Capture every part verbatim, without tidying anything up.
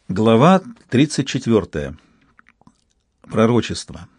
Глава тридцать четвертая. Пророчество.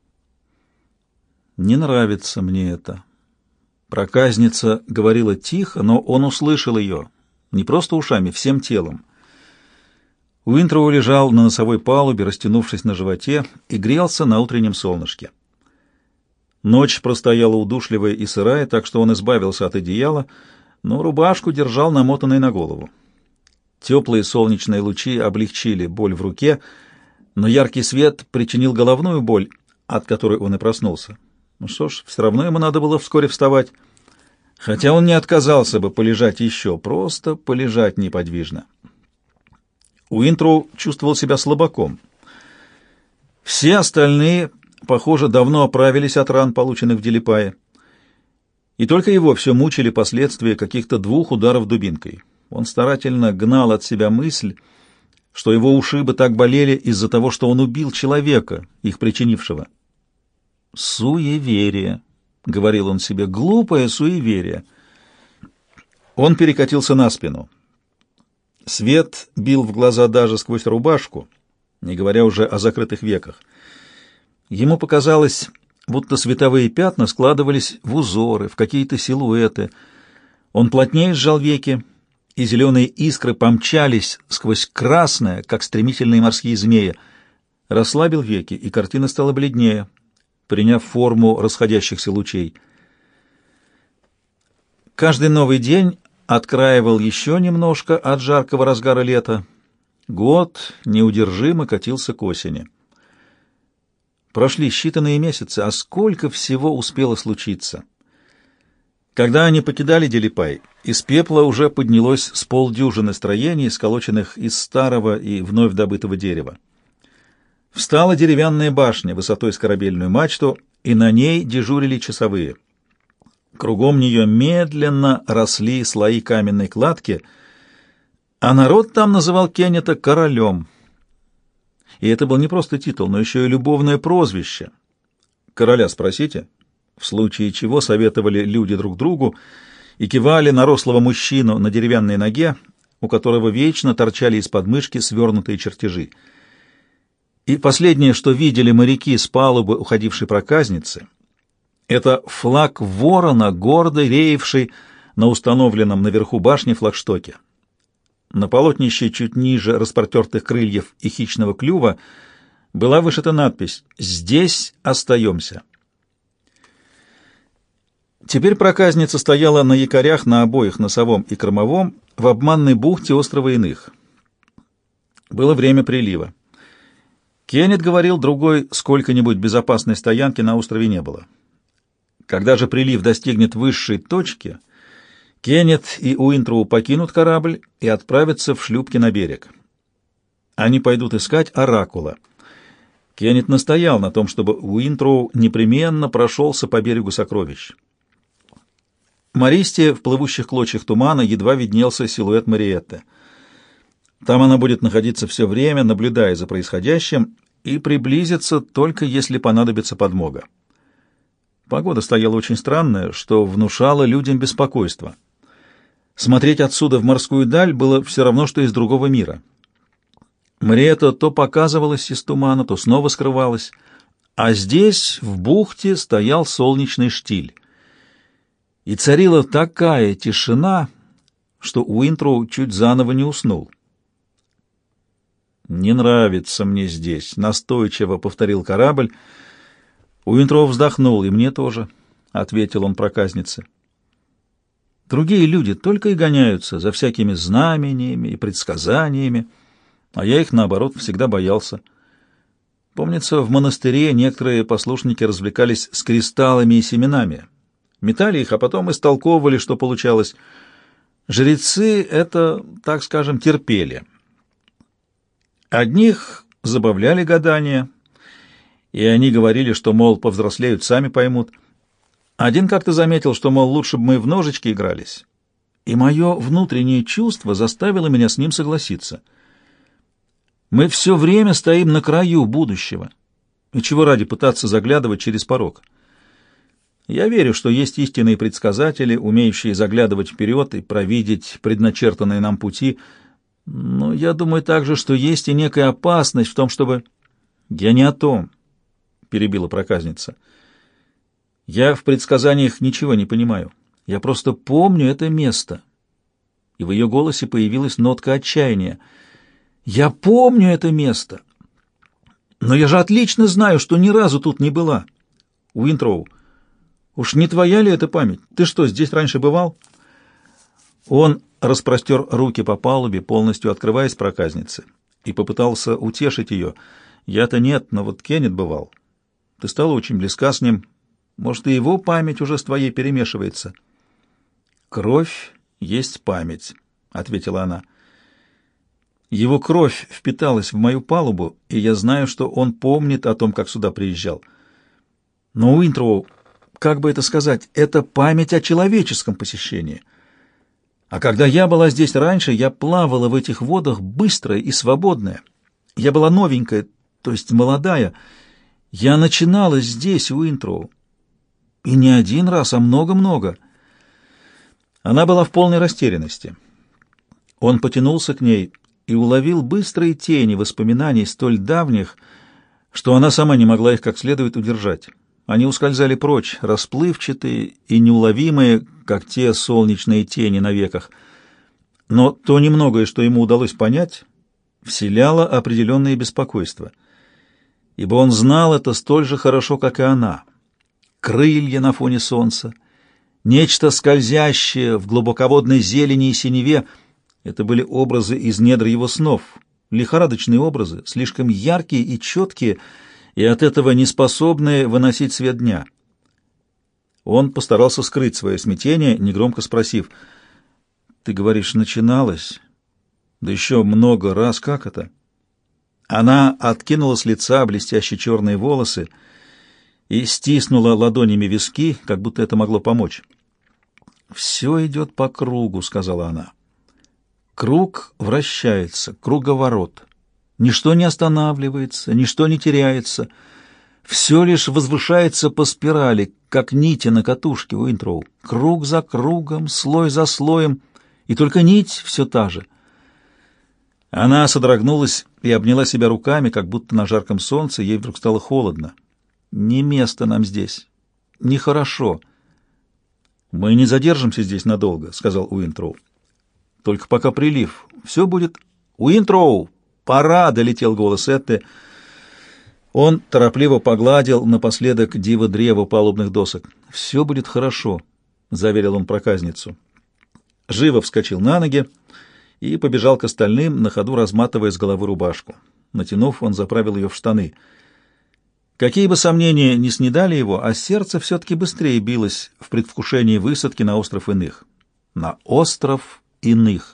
«Не нравится мне это». Проказница говорила тихо, но он услышал ее, не просто ушами, всем телом. Уинтроу лежал на носовой палубе, растянувшись на животе, и грелся на утреннем солнышке. Ночь простояла удушливая и сырая, так что он избавился от одеяла, но рубашку держал намотанной на голову. Теплые солнечные лучи облегчили боль в руке, но яркий свет причинил головную боль, от которой он и проснулся. Ну что ж, все равно ему надо было вскоре вставать, хотя он не отказался бы полежать еще, просто полежать неподвижно. Уинтроу чувствовал себя слабаком. Все остальные, похоже, давно оправились от ран, полученных в Делипае, и только его все мучили последствия каких-то двух ударов дубинкой. Он старательно гнал от себя мысль, что его ушибы так болели из-за того, что он убил человека, их причинившего. «Суеверие», — говорил он себе, — «глупое суеверие». Он перекатился на спину. Свет бил в глаза даже сквозь рубашку, не говоря уже о закрытых веках. Ему показалось, будто световые пятна складывались в узоры, в какие-то силуэты. Он плотнее сжал веки, и зеленые искры помчались сквозь красное, как стремительные морские змеи. Расслабил веки, и картина стала бледнее, приняв форму расходящихся лучей. Каждый новый день откраивал еще немножко от жаркого разгара лета. Год неудержимо катился к осени. Прошли считанные месяцы, а сколько всего успело случиться. Когда они покидали Делипай, из пепла уже поднялось с полдюжины строений, сколоченных из старого и вновь добытого дерева. Встала деревянная башня высотой с корабельную мачту, и на ней дежурили часовые. Кругом нее медленно росли слои каменной кладки, а народ там называл Кеннета королем. И это был не просто титул, но еще и любовное прозвище. «Короля спросите», в случае чего советовали люди друг другу и кивали на рослого мужчину на деревянной ноге, у которого вечно торчали из подмышки свернутые чертежи. И последнее, что видели моряки с палубы уходившей проказницы, это флаг ворона, гордо реевший на установленном наверху башни флагштоке. На полотнище чуть ниже распротертых крыльев и хищного клюва была вышита надпись «Здесь остаемся». Теперь проказница стояла на якорях на обоих носовом и кормовом в обманной бухте острова Иных. Было время прилива. Кеннет говорил, другой сколько-нибудь безопасной стоянки на острове не было. Когда же прилив достигнет высшей точки, Кеннет и Уинтроу покинут корабль и отправятся в шлюпки на берег. Они пойдут искать оракула. Кеннет настоял на том, чтобы Уинтроу непременно прошелся по берегу сокровищ. Мористе в плывущих клочьях тумана едва виднелся силуэт Мариетты. Там она будет находиться все время, наблюдая за происходящим, и приблизиться только если понадобится подмога. Погода стояла очень странная, что внушало людям беспокойство. Смотреть отсюда в морскую даль было все равно, что из другого мира. Мариетта то показывалась из тумана, то снова скрывалась, а здесь, в бухте, стоял солнечный штиль. И царила такая тишина, что Уинтроу чуть заново не уснул. «Не нравится мне здесь», — настойчиво повторил корабль. Уинтроу вздохнул. «И мне тоже», — ответил он проказнице. «Другие люди только и гоняются за всякими знамениями и предсказаниями, а я их, наоборот, всегда боялся. Помнится, в монастыре некоторые послушники развлекались с кристаллами и семенами, метали их, а потом истолковывали, что получалось. Жрецы это, так скажем, терпели. Одних забавляли гадания, и они говорили, что, мол, повзрослеют, сами поймут. Один как-то заметил, что, мол, лучше бы мы в ножички игрались, и мое внутреннее чувство заставило меня с ним согласиться. Мы все время стоим на краю будущего, и чего ради пытаться заглядывать через порог. Я верю, что есть истинные предсказатели, умеющие заглядывать вперед и провидеть предначертанные нам пути, Но я думаю также, что есть и некая опасность в том, чтобы... Я не о том, перебила проказница. Я в предсказаниях ничего не понимаю. Я просто помню это место. И в ее голосе появилась нотка отчаяния. Я помню это место. Но я же отлично знаю, что ни разу тут не была. Уинтроу, уж не твоя ли эта память? Ты что, здесь раньше бывал? Он распростер руки по палубе, полностью открываясь проказнице, и попытался утешить ее. Я-то нет, но вот Кеннет бывал. Ты стала очень близка с ним. Может, и его память уже с твоей перемешивается. Кровь есть память, — ответила она. Его кровь впиталась в мою палубу, и я знаю, что он помнит о том, как сюда приезжал. Но, Уинтроу, как бы это сказать, это память о человеческом посещении. А когда я была здесь раньше, я плавала в этих водах быстрая и свободная. Я была новенькая, то есть молодая. Я начинала здесь, Уинтроу. И не один раз, а много-много. Она была в полной растерянности. Он потянулся к ней и уловил быстрые тени воспоминаний столь давних, что она сама не могла их как следует удержать. Они ускользали прочь, расплывчатые и неуловимые, как те солнечные тени на веках. Но то немногое, что ему удалось понять, вселяло определенное беспокойство, ибо он знал это столь же хорошо, как и она. Крылья на фоне солнца, нечто скользящее в глубоководной зелени и синеве — это были образы из недр его снов, лихорадочные образы, слишком яркие и четкие, и от этого не способные выносить свет дня. Он постарался скрыть свое смятение, негромко спросив: «Ты говоришь, начиналось? Да еще много раз, как это?» Она откинула с лица блестящие черные волосы и стиснула ладонями виски, как будто это могло помочь. «Все идет по кругу», — сказала она. «Круг вращается, круговорот. Ничто не останавливается, ничто не теряется. Все лишь возвышается по спирали, как нити на катушке, Уинтроу. Круг за кругом, слой за слоем, и только нить все та же». Она содрогнулась и обняла себя руками, как будто на жарком солнце ей вдруг стало холодно. «Не место нам здесь. Нехорошо». «Мы не задержимся здесь надолго», — сказал Уинтроу. «Только пока прилив. Все будет...» «Уинтроу! Пора!» — долетел голос Этты. Он торопливо погладил напоследок диво-древо палубных досок. «Все будет хорошо», — заверил он проказницу. Живо вскочил на ноги и побежал к остальным, на ходу разматывая с головы рубашку. Натянув, он заправил ее в штаны. Какие бы сомнения ни снедали его, а сердце все-таки быстрее билось в предвкушении высадки на остров Иных. На остров Иных.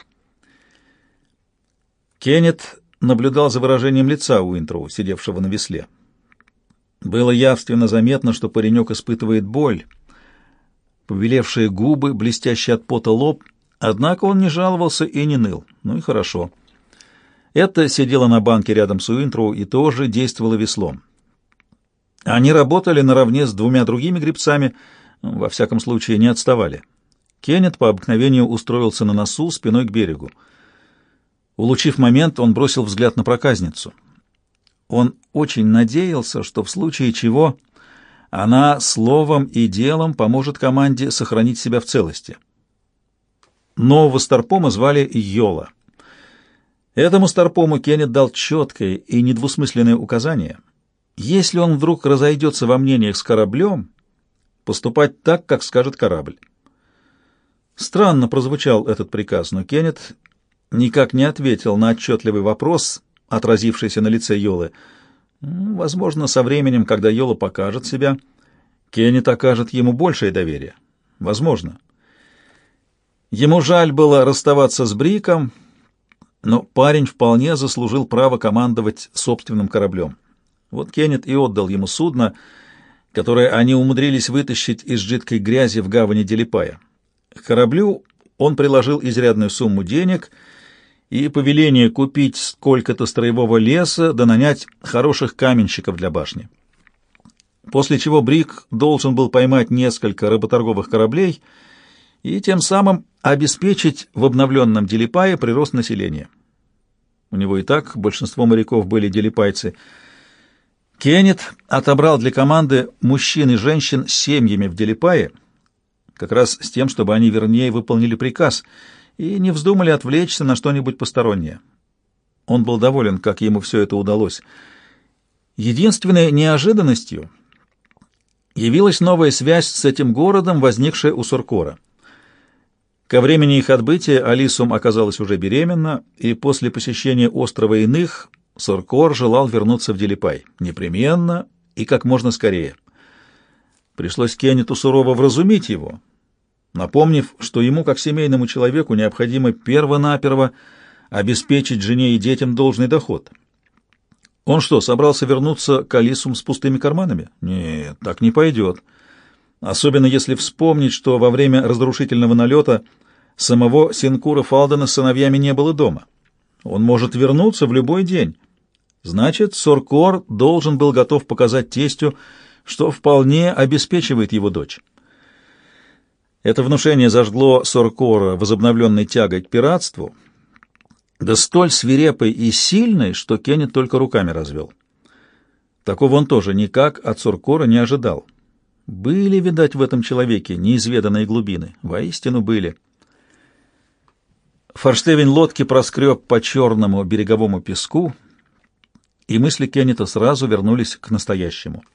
Кеннет наблюдал за выражением лица Уинтроу, сидевшего на весле. Было явственно заметно, что паренек испытывает боль. Побелевшие губы, блестящий от пота лоб, однако он не жаловался и не ныл. Ну и хорошо. Это сидела на банке рядом с Уинтроу и тоже действовала веслом. Они работали наравне с двумя другими гребцами, во всяком случае не отставали. Кеннет по обыкновению устроился на носу, спиной к берегу. Улучив момент, он бросил взгляд на проказницу. Он очень надеялся, что в случае чего она словом и делом поможет команде сохранить себя в целости. Нового старпома звали Йола. Этому старпому Кеннет дал четкое и недвусмысленное указание: если он вдруг разойдется во мнениях с кораблем, поступать так, как скажет корабль. Странно прозвучал этот приказ, но Кеннет никак не ответил на отчетливый вопрос, отразившийся на лице Йолы. Возможно, со временем, когда Йола покажет себя, Кеннет окажет ему большее доверие. Возможно. Ему жаль было расставаться с Бриком, но парень вполне заслужил право командовать собственным кораблем. Вот Кеннет и отдал ему судно, которое они умудрились вытащить из жидкой грязи в гавани Делипая. К кораблю он приложил изрядную сумму денег и повеление купить сколько-то строевого леса да нанять хороших каменщиков для башни. После чего Брик должен был поймать несколько работорговых кораблей и тем самым обеспечить в обновленном Делипае прирост населения. У него и так большинство моряков были делипайцы. Кеннет отобрал для команды мужчин и женщин с семьями в Делипае, как раз с тем, чтобы они вернее выполнили приказ и не вздумали отвлечься на что-нибудь постороннее. Он был доволен, как ему все это удалось. Единственной неожиданностью явилась новая связь с этим городом, возникшая у Соркора. Ко времени их отбытия Алисум оказалась уже беременна, и после посещения острова Иных Соркор желал вернуться в Делипай непременно и как можно скорее. Пришлось Кеннету сурово вразумить его, напомнив, что ему, как семейному человеку, необходимо перво-наперво обеспечить жене и детям должный доход. Он что, собрался вернуться к Алисум с пустыми карманами? Нет, так не пойдет. Особенно если вспомнить, что во время разрушительного налета самого Синкура Фалдена с сыновьями не было дома. Он может вернуться в любой день. Значит, Соркор должен был готов показать тестю, что вполне обеспечивает его дочь. Это внушение зажгло Соркора возобновленной тягой к пиратству, да столь свирепой и сильной, что Кеннет только руками развел. Такого он тоже никак от Соркора не ожидал. Были, видать, в этом человеке неизведанные глубины. Воистину были. Форштевень лодки проскреб по черному береговому песку, и мысли Кеннета сразу вернулись к настоящему.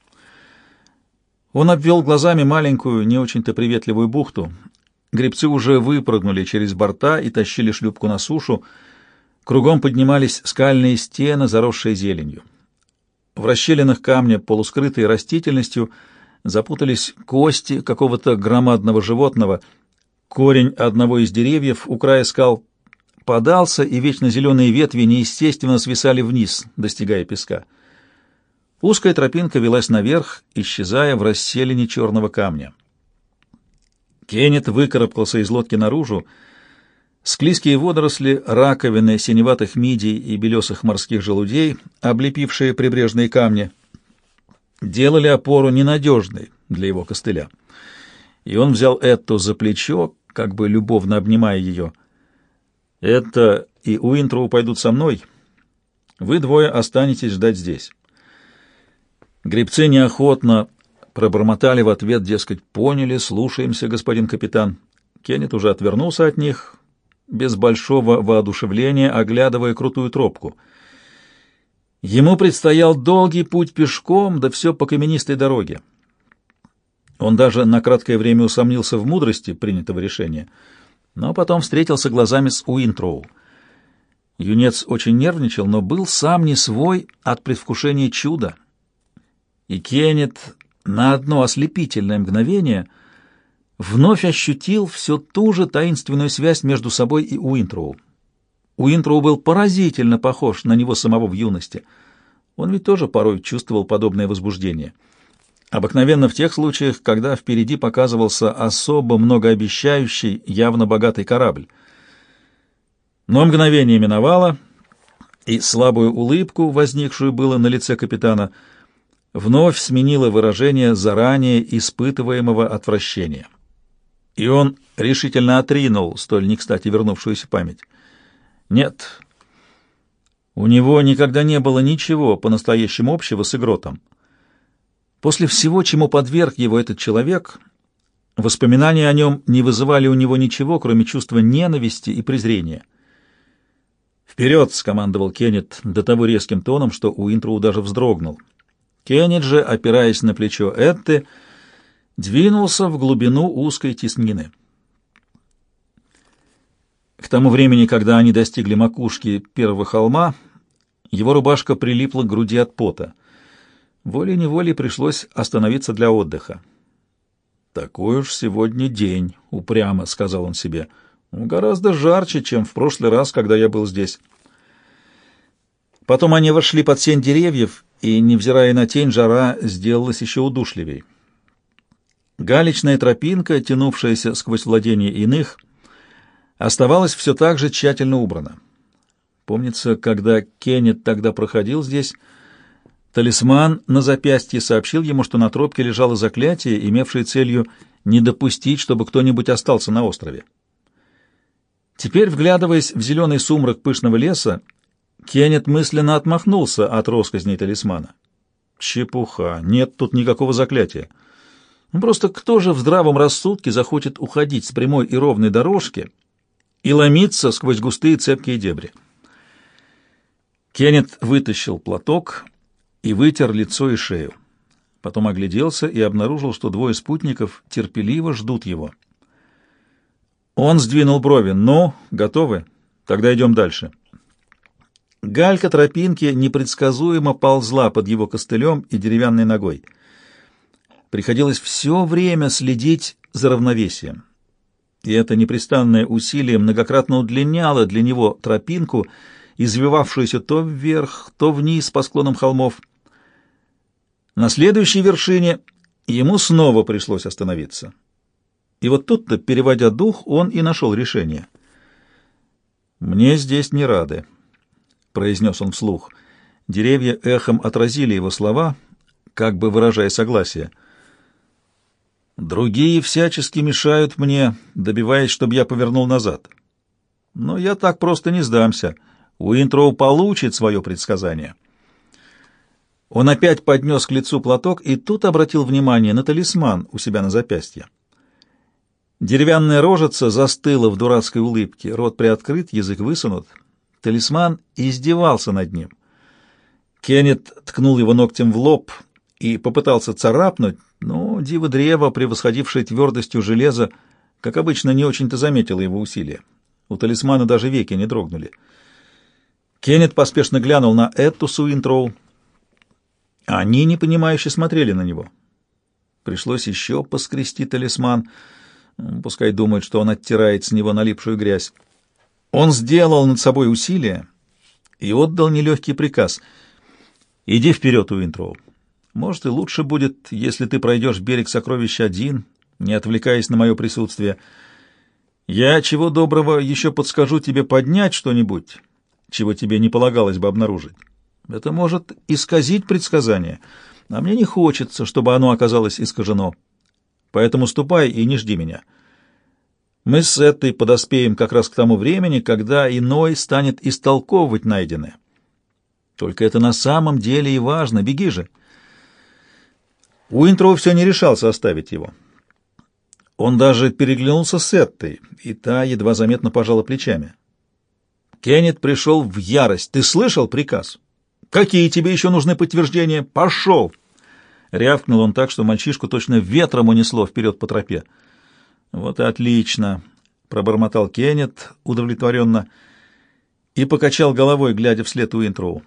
Он обвел глазами маленькую, не очень-то приветливую бухту. Гребцы уже выпрыгнули через борта и тащили шлюпку на сушу. Кругом поднимались скальные стены, заросшие зеленью. В расщелинах камня, полускрытые растительностью, запутались кости какого-то громадного животного. Корень одного из деревьев у края скал подался, и вечно зеленые ветви неестественно свисали вниз, достигая песка. Узкая тропинка велась наверх, исчезая в расселине черного камня. Кеннет выкарабкался из лодки наружу. Склизкие водоросли, раковины синеватых мидий и белесых морских желудей, облепившие прибрежные камни, делали опору ненадежной для его костыля. И он взял Эту за плечо, как бы любовно обнимая ее. «Это и Уинтроу пойдут со мной. Вы двое останетесь ждать здесь». Гребцы неохотно пробормотали в ответ, дескать, «Поняли, слушаемся, господин капитан». Кеннет уже отвернулся от них, без большого воодушевления, оглядывая крутую тропку. Ему предстоял долгий путь пешком, да все по каменистой дороге. Он даже на краткое время усомнился в мудрости принятого решения, но потом встретился глазами с Уинтроу. Юнец очень нервничал, но был сам не свой от предвкушения чуда. И Кеннет на одно ослепительное мгновение вновь ощутил всю ту же таинственную связь между собой и Уинтроу. Уинтроу был поразительно похож на него самого в юности. Он ведь тоже порой чувствовал подобное возбуждение. Обыкновенно в тех случаях, когда впереди показывался особо многообещающий, явно богатый корабль. Но мгновение миновало, и слабую улыбку, возникшую было на лице капитана, вновь сменило выражение заранее испытываемого отвращения. И он решительно отринул столь не кстати вернувшуюся память. Нет, у него никогда не было ничего по-настоящему общего с Игротом. После всего, чему подверг его этот человек, воспоминания о нем не вызывали у него ничего, кроме чувства ненависти и презрения. «Вперед!» — скомандовал Кеннет до того резким тоном, что Уинтроу даже вздрогнул. Кеннет же, опираясь на плечо Этты, двинулся в глубину узкой теснины. К тому времени, когда они достигли макушки первого холма, его рубашка прилипла к груди от пота. Волей-неволей пришлось остановиться для отдыха. «Такой уж сегодня день», — упрямо сказал он себе. «Гораздо жарче, чем в прошлый раз, когда я был здесь». Потом они вошли под сень деревьев, и, невзирая на тень, жара сделалась еще удушливей. Галечная тропинка, тянувшаяся сквозь владения иных, оставалась все так же тщательно убрана. Помнится, когда Кеннет тогда проходил здесь, Талисман на запястье сообщил ему, что на тропке лежало заклятие, имевшее целью не допустить, чтобы кто-нибудь остался на острове. Теперь, вглядываясь в зеленый сумрак пышного леса, Кеннет мысленно отмахнулся от росказней талисмана. Чепуха, нет тут никакого заклятия. Ну, просто кто же в здравом рассудке захочет уходить с прямой и ровной дорожки и ломиться сквозь густые цепкие дебри? Кеннет вытащил платок и вытер лицо и шею. Потом огляделся и обнаружил, что двое спутников терпеливо ждут его. Он сдвинул брови. «Ну, готовы? Тогда идем дальше». Галька тропинки непредсказуемо ползла под его костылем и деревянной ногой. Приходилось все время следить за равновесием. И это непрестанное усилие многократно удлиняло для него тропинку, извивавшуюся то вверх, то вниз по склонам холмов. На следующей вершине ему снова пришлось остановиться. И вот тут-то, переводя дух, он и нашел решение. «Мне здесь не рады», — произнес он вслух. Деревья эхом отразили его слова, как бы выражая согласие. «Другие всячески мешают мне, добиваясь, чтобы я повернул назад. Но я так просто не сдамся. Уинтроу получит свое предсказание». Он опять поднес к лицу платок и тут обратил внимание на талисман у себя на запястье. Деревянная рожица застыла в дурацкой улыбке, рот приоткрыт, язык высунут. Талисман издевался над ним. Кеннет ткнул его ногтем в лоб и попытался царапнуть, но диво-древо, превосходившее твердостью железа, как обычно, не очень-то заметило его усилия. У талисмана даже веки не дрогнули. Кеннет поспешно глянул на Этту с Уинтроу. Они непонимающе смотрели на него. Пришлось еще поскрести талисман, пускай думают, что он оттирает с него налипшую грязь. Он сделал над собой усилие и отдал нелегкий приказ. «Иди вперед, Уинтроу. Может, и лучше будет, если ты пройдешь берег сокровища один, не отвлекаясь на мое присутствие. Я, чего доброго, еще подскажу тебе поднять что-нибудь, чего тебе не полагалось бы обнаружить. Это может исказить предсказание, а мне не хочется, чтобы оно оказалось искажено. Поэтому ступай и не жди меня. Мы с этой подоспеем как раз к тому времени, когда иной станет истолковывать найденное. Только это на самом деле и важно. Беги же». Уинтроу все не решался оставить его. Он даже переглянулся с Эттой, и та едва заметно пожала плечами. Кеннет пришел в ярость. «Ты слышал приказ? Какие тебе еще нужны подтверждения? Пошел!» Рявкнул он так, что мальчишку точно ветром унесло вперед по тропе. «Вот и отлично!» — пробормотал Кеннет удовлетворенно и покачал головой, глядя вслед Уинтроу.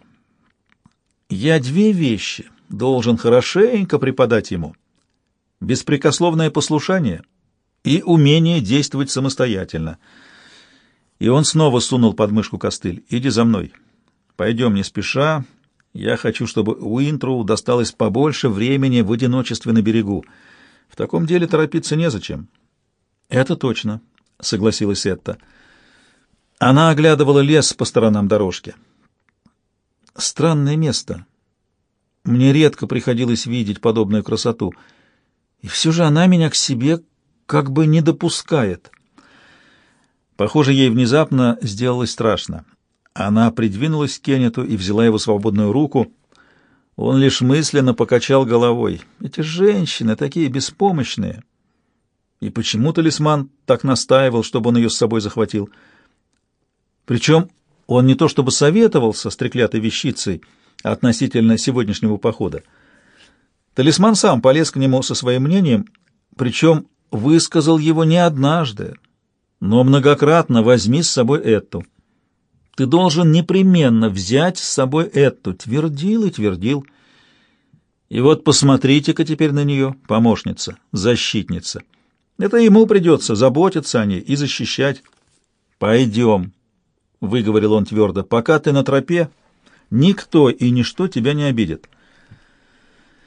«Я две вещи должен хорошенько преподать ему: беспрекословное послушание и умение действовать самостоятельно». И он снова сунул под мышку костыль. «Иди за мной. Пойдем не спеша. Я хочу, чтобы Уинтроу досталось побольше времени в одиночестве на берегу. В таком деле торопиться незачем». «Это точно», — согласилась Этта. Она оглядывала лес по сторонам дорожки. «Странное место. Мне редко приходилось видеть подобную красоту. И все же она меня к себе как бы не допускает». Похоже, ей внезапно сделалось страшно. Она придвинулась к Кеннету и взяла его свободную руку. Он лишь мысленно покачал головой. Эти женщины такие беспомощные. И почему талисман так настаивал, чтобы он ее с собой захватил? Причем он не то чтобы советовался с треклятой вещицей относительно сегодняшнего похода. Талисман сам полез к нему со своим мнением, причем высказал его не однажды, но многократно: возьми с собой Этту. Ты должен непременно взять с собой Этту. Твердил и твердил. И вот посмотрите-ка теперь на нее, помощница, защитница. Это ему придется заботиться о ней и защищать. «Пойдем», — выговорил он твердо, — «пока ты на тропе, никто и ничто тебя не обидит».